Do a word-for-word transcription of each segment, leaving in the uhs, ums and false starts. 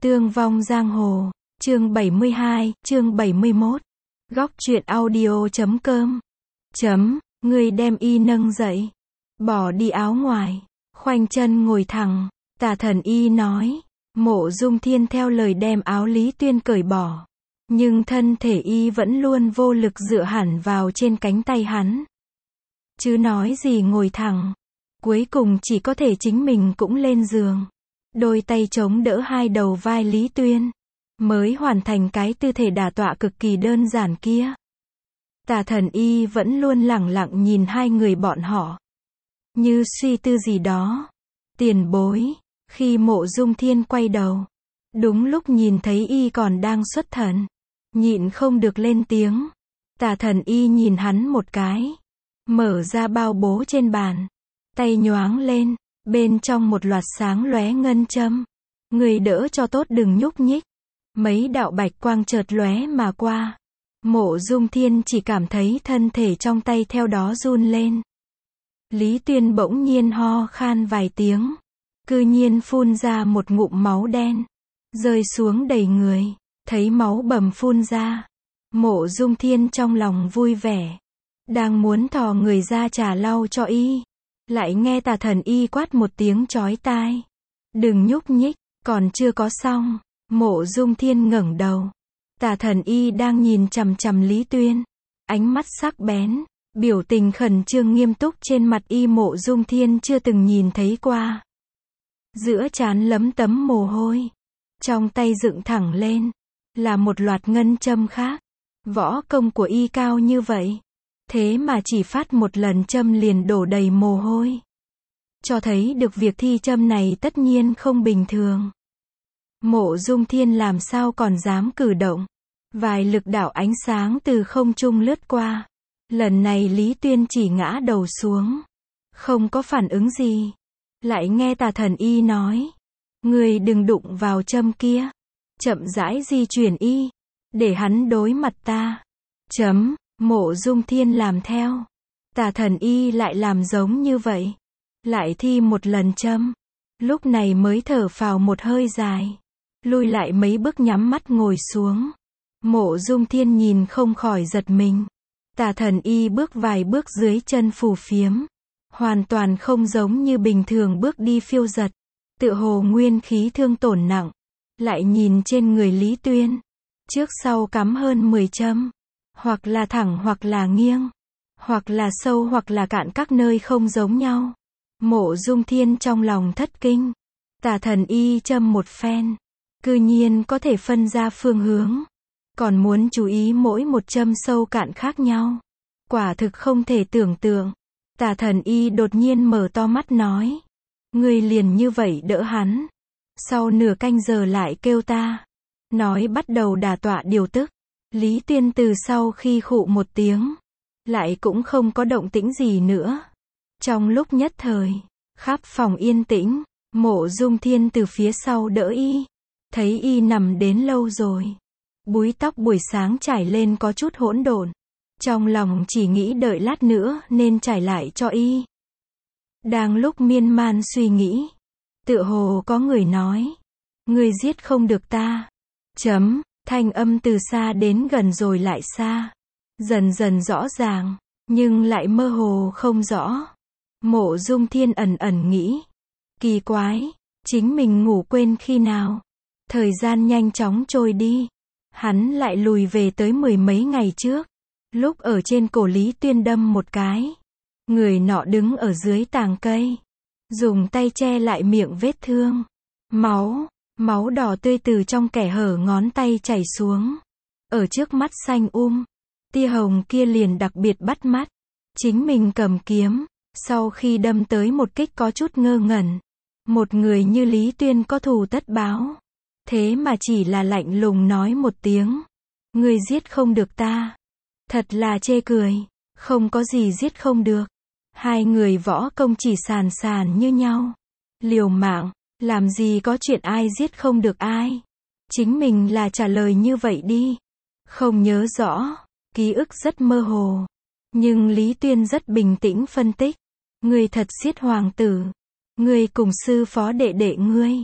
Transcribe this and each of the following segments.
Tương vong giang hồ, chương bảy mươi hai, chương bảy mươi mốt. Góc truyện audio chấm com. Chấm, người đem y nâng dậy. Bỏ đi áo ngoài. Khoanh chân ngồi thẳng. Tà thần y nói. Mộ Dung Thiên theo lời đem áo Lý Tuyên cởi bỏ. Nhưng thân thể y vẫn luôn vô lực dựa hẳn vào trên cánh tay hắn. Chứ nói gì ngồi thẳng. Cuối cùng chỉ có thể chính mình cũng lên giường. Đôi tay chống đỡ hai đầu vai Lý Tuyên. Mới hoàn thành cái tư thể đả tọa cực kỳ đơn giản kia. Tà thần y vẫn luôn lẳng lặng nhìn hai người bọn họ. Như suy tư gì đó. Tiền bối. Khi Mộ Dung Thiên quay đầu. Đúng lúc nhìn thấy y còn đang xuất thần. Nhịn không được lên tiếng. Tà thần y nhìn hắn một cái. Mở ra bao bố trên bàn. Tay nhoáng lên. Bên trong một loạt sáng lóe ngân châm. Người đỡ cho tốt đừng nhúc nhích. Mấy đạo bạch quang chợt lóe mà qua. Mộ Dung Thiên chỉ cảm thấy thân thể trong tay theo đó run lên. Lý Tuyên bỗng nhiên ho khan vài tiếng. Cư nhiên phun ra một ngụm máu đen. Rơi xuống đầy người. Thấy máu bầm phun ra. Mộ Dung Thiên trong lòng vui vẻ. Đang muốn thò người ra trà lau cho y. Lại nghe tà thần y quát một tiếng chói tai. Đừng nhúc nhích, còn chưa có xong. Mộ Dung Thiên ngẩng đầu. Tà thần y đang nhìn chằm chằm Lý Tuyên. Ánh mắt sắc bén. Biểu tình khẩn trương nghiêm túc trên mặt y Mộ Dung Thiên chưa từng nhìn thấy qua. Giữa trán lấm tấm mồ hôi. Trong tay dựng thẳng lên. Là một loạt ngân châm khác. Võ công của y cao như vậy. Thế mà chỉ phát một lần châm liền đổ đầy mồ hôi. Cho thấy được việc thi châm này tất nhiên không bình thường. Mộ Dung Thiên làm sao còn dám cử động. Vài lực đạo ánh sáng từ không trung lướt qua. Lần này Lý Tuyên chỉ ngã đầu xuống. Không có phản ứng gì. Lại nghe tà thần y nói. Người đừng đụng vào châm kia. Chậm rãi di chuyển y. Để hắn đối mặt ta. Chấm. Mộ Dung Thiên làm theo. Tà thần y lại làm giống như vậy. Lại thi một lần châm. Lúc này mới thở phào một hơi dài. Lui lại mấy bước nhắm mắt ngồi xuống. Mộ Dung Thiên nhìn không khỏi giật mình. Tà thần y bước vài bước dưới chân phù phiếm. Hoàn toàn không giống như bình thường bước đi phiêu giật. Tựa hồ nguyên khí thương tổn nặng. Lại nhìn trên người Lý Tuyên. Trước sau cắm hơn mười châm. Hoặc là thẳng hoặc là nghiêng. Hoặc là sâu hoặc là cạn các nơi không giống nhau. Mộ Dung Thiên trong lòng thất kinh. Tà thần y châm một phen. Cư nhiên có thể phân ra phương hướng. Còn muốn chú ý mỗi một châm sâu cạn khác nhau. Quả thực không thể tưởng tượng. Tà thần y đột nhiên mở to mắt nói. Người liền như vậy đỡ hắn. Sau nửa canh giờ lại kêu ta. Nói bắt đầu đả tọa điều tức. Lý Tuyên từ sau khi khụ một tiếng. Lại cũng không có động tĩnh gì nữa. Trong lúc nhất thời. Khắp phòng yên tĩnh. Mộ Dung Thiên từ phía sau đỡ y. Thấy y nằm đến lâu rồi. Búi tóc buổi sáng trải lên có chút hỗn độn. Trong lòng chỉ nghĩ đợi lát nữa nên trải lại cho y. Đang lúc miên man suy nghĩ. Tựa hồ có người nói. Người giết không được ta. Chấm. Thanh âm từ xa đến gần rồi lại xa. Dần dần rõ ràng. Nhưng lại mơ hồ không rõ. Mộ Dung Thiên ẩn ẩn nghĩ. Kỳ quái. Chính mình ngủ quên khi nào. Thời gian nhanh chóng trôi đi. Hắn lại lùi về tới mười mấy ngày trước. Lúc ở trên cổ Lý Tuyên đâm một cái. Người nọ đứng ở dưới tàng cây. Dùng tay che lại miệng vết thương. Máu. Máu đỏ tươi từ trong kẻ hở ngón tay chảy xuống. Ở trước mắt xanh um. Tia hồng kia liền đặc biệt bắt mắt. Chính mình cầm kiếm. Sau khi đâm tới một kích có chút ngơ ngẩn. Một người như Lý Tuyên có thù tất báo. Thế mà chỉ là lạnh lùng nói một tiếng. Người giết không được ta. Thật là chê cười. Không có gì giết không được. Hai người võ công chỉ sàn sàn như nhau. Liều mạng. Làm gì có chuyện ai giết không được ai. Chính mình là trả lời như vậy đi. Không nhớ rõ. Ký ức rất mơ hồ. Nhưng Lý Tuyên rất bình tĩnh phân tích. Người thật giết hoàng tử. Người cùng sư phó đệ đệ ngươi.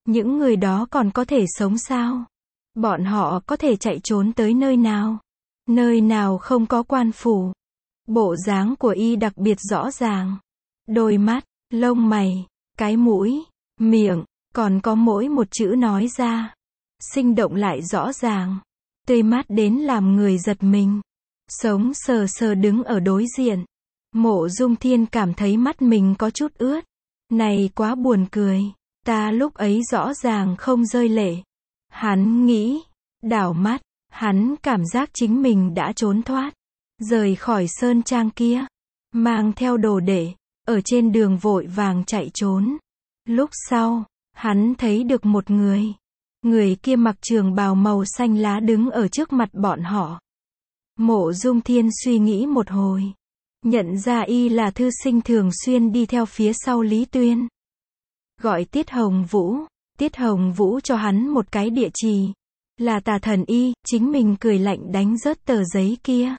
Những người đó còn có thể sống sao? Bọn họ có thể chạy trốn tới nơi nào? Nơi nào không có quan phủ? Bộ dáng của y đặc biệt rõ ràng. Đôi mắt, lông mày, cái mũi, miệng, còn có mỗi một chữ nói ra. Sinh động lại rõ ràng. Tươi mát đến làm người giật mình. Sống sờ sờ đứng ở đối diện. Mộ Dung Thiên cảm thấy mắt mình có chút ướt. Này quá buồn cười. Ta lúc ấy rõ ràng không rơi lệ. Hắn nghĩ, đảo mắt, hắn cảm giác chính mình đã trốn thoát. Rời khỏi sơn trang kia. Mang theo đồ đệ, ở trên đường vội vàng chạy trốn. Lúc sau, hắn thấy được một người. Người kia mặc trường bào màu xanh lá đứng ở trước mặt bọn họ. Mộ Dung Thiên suy nghĩ một hồi. Nhận ra y là thư sinh thường xuyên đi theo phía sau Lý Tuyên. Gọi Tiết Hồng Vũ. Tiết Hồng Vũ cho hắn một cái địa chỉ. Là Tà Thần Y, chính mình cười lạnh đánh rớt tờ giấy kia.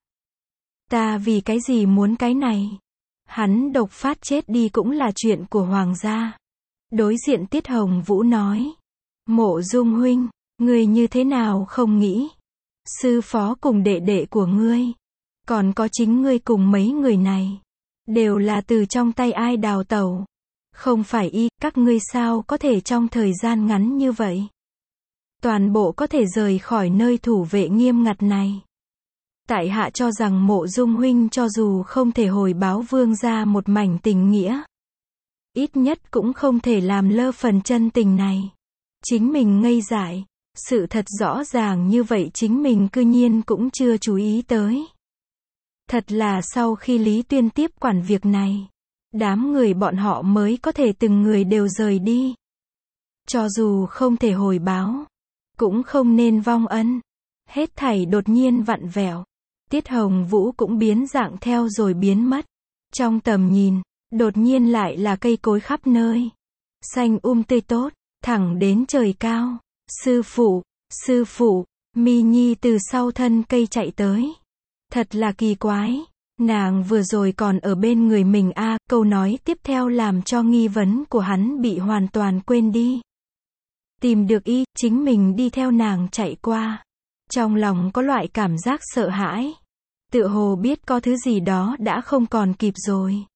Ta vì cái gì muốn cái này? Hắn độc phát chết đi cũng là chuyện của hoàng gia. Đối diện Tiết Hồng Vũ nói. Mộ Dung huynh, ngươi như thế nào không nghĩ? Sư phó cùng đệ đệ của ngươi, còn có chính ngươi cùng mấy người này, đều là từ trong tay ai đào tẩu. Không phải y, các ngươi sao có thể trong thời gian ngắn như vậy? Toàn bộ có thể rời khỏi nơi thủ vệ nghiêm ngặt này. Tại hạ cho rằng Mộ Dung huynh cho dù không thể hồi báo vương gia một mảnh tình nghĩa, ít nhất cũng không thể làm lơ phần chân tình này. Chính mình ngây dại, sự thật rõ ràng như vậy chính mình cư nhiên cũng chưa chú ý tới. Thật là sau khi Lý Tuyên tiếp quản việc này, đám người bọn họ mới có thể từng người đều rời đi. Cho dù không thể hồi báo, cũng không nên vong ân. Hết thảy đột nhiên vặn vẹo. Tiết Hồng Vũ cũng biến dạng theo rồi biến mất. Trong tầm nhìn, đột nhiên lại là cây cối khắp nơi. Xanh um tươi tốt, thẳng đến trời cao. Sư phụ, sư phụ, Mi Nhi từ sau thân cây chạy tới. Thật là kỳ quái. Nàng vừa rồi còn ở bên người mình a, à, câu nói tiếp theo làm cho nghi vấn của hắn bị hoàn toàn quên đi. Tìm được y, chính mình đi theo nàng chạy qua. Trong lòng có loại cảm giác sợ hãi. Tựa hồ biết có thứ gì đó đã không còn kịp rồi.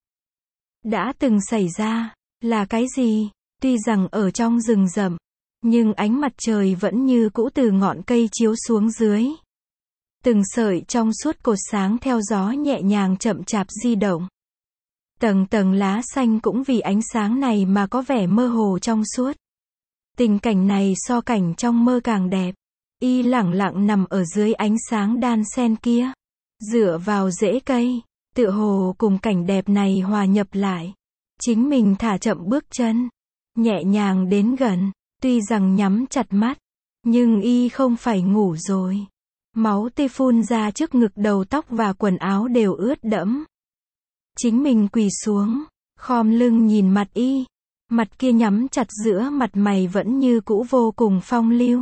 Đã từng xảy ra, là cái gì? Tuy rằng ở trong rừng rậm, nhưng ánh mặt trời vẫn như cũ từ ngọn cây chiếu xuống dưới. Từng sợi trong suốt cột sáng theo gió nhẹ nhàng chậm chạp di động. Tầng tầng lá xanh cũng vì ánh sáng này mà có vẻ mơ hồ trong suốt. Tình cảnh này so cảnh trong mơ càng đẹp. Y lẳng lặng nằm ở dưới ánh sáng đan xen kia. Dựa vào rễ cây, tựa hồ cùng cảnh đẹp này hòa nhập lại. Chính mình thả chậm bước chân, nhẹ nhàng đến gần. Tuy rằng nhắm chặt mắt, nhưng y không phải ngủ rồi. Máu tươi phun ra trước ngực, đầu tóc và quần áo đều ướt đẫm. Chính mình quỳ xuống, khom lưng nhìn mặt y. Mặt kia nhắm chặt, giữa mặt mày vẫn như cũ vô cùng phong lưu.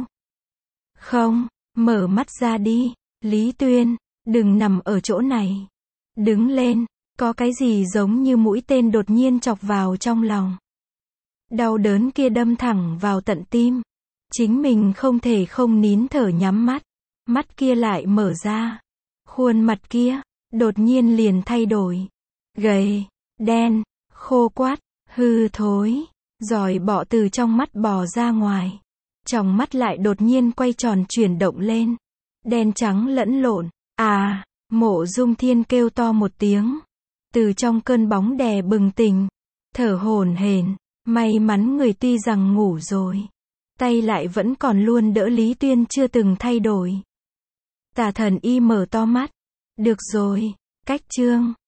Không, mở mắt ra đi, Lý Tuyên, đừng nằm ở chỗ này. Đứng lên, có cái gì giống như mũi tên đột nhiên chọc vào trong lòng. Đau đớn kia đâm thẳng vào tận tim. Chính mình không thể không nín thở nhắm mắt. Mắt kia lại mở ra. Khuôn mặt kia, đột nhiên liền thay đổi. Gầy, đen, khô quắt, hư thối. Giòi bọ từ trong mắt bò ra ngoài. Tròng mắt lại đột nhiên quay tròn chuyển động lên. Đen trắng lẫn lộn. À, Mộ Dung Thiên kêu to một tiếng. Từ trong cơn bóng đè bừng tỉnh. Thở hổn hển. May mắn người tuy rằng ngủ rồi, tay lại vẫn còn luôn đỡ Lý Tuyên chưa từng thay đổi. Tà Thần Y mở to mắt. Được rồi, cách chương.